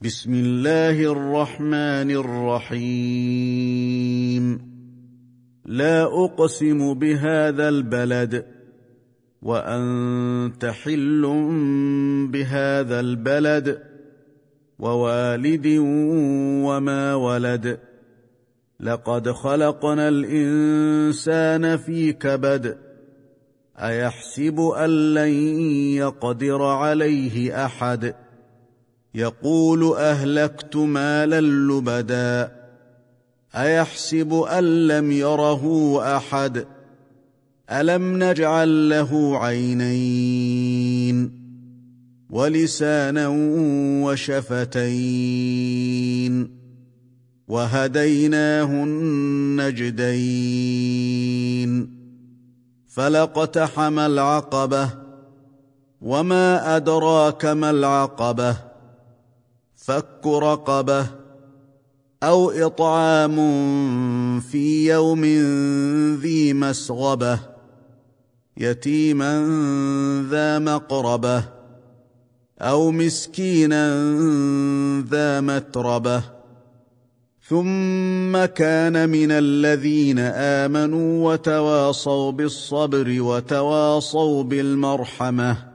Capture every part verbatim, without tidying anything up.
بسم الله الرحمن الرحيم. لا أقسم بهذا البلد وأنت حل بهذا البلد ووالد وما ولد. لقد خلقنا الإنسان في كبد. أيحسب أن لن يقدر عليه أحد. يقول أهلكت مالا لبدا. أيحسب أن لم يره أحد. ألم نجعل له عينين ولسانا وشفتين وهديناه النجدين. فلاقتحم العقبة وما أدراك ما العقبة. فك رقبة أو إطعام في يوم ذي مسغبة يتيما ذا مقربة أو مسكينا ذا متربة. ثم كان من الذين آمنوا وتواصوا بالصبر وتواصوا بالمرحمة.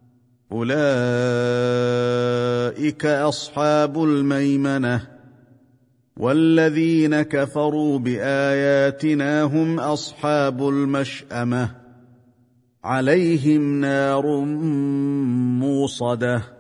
أولئك أصحاب الميمنة. والذين كفروا بآياتنا هم أصحاب المشأمة. عليهم نار موصدة.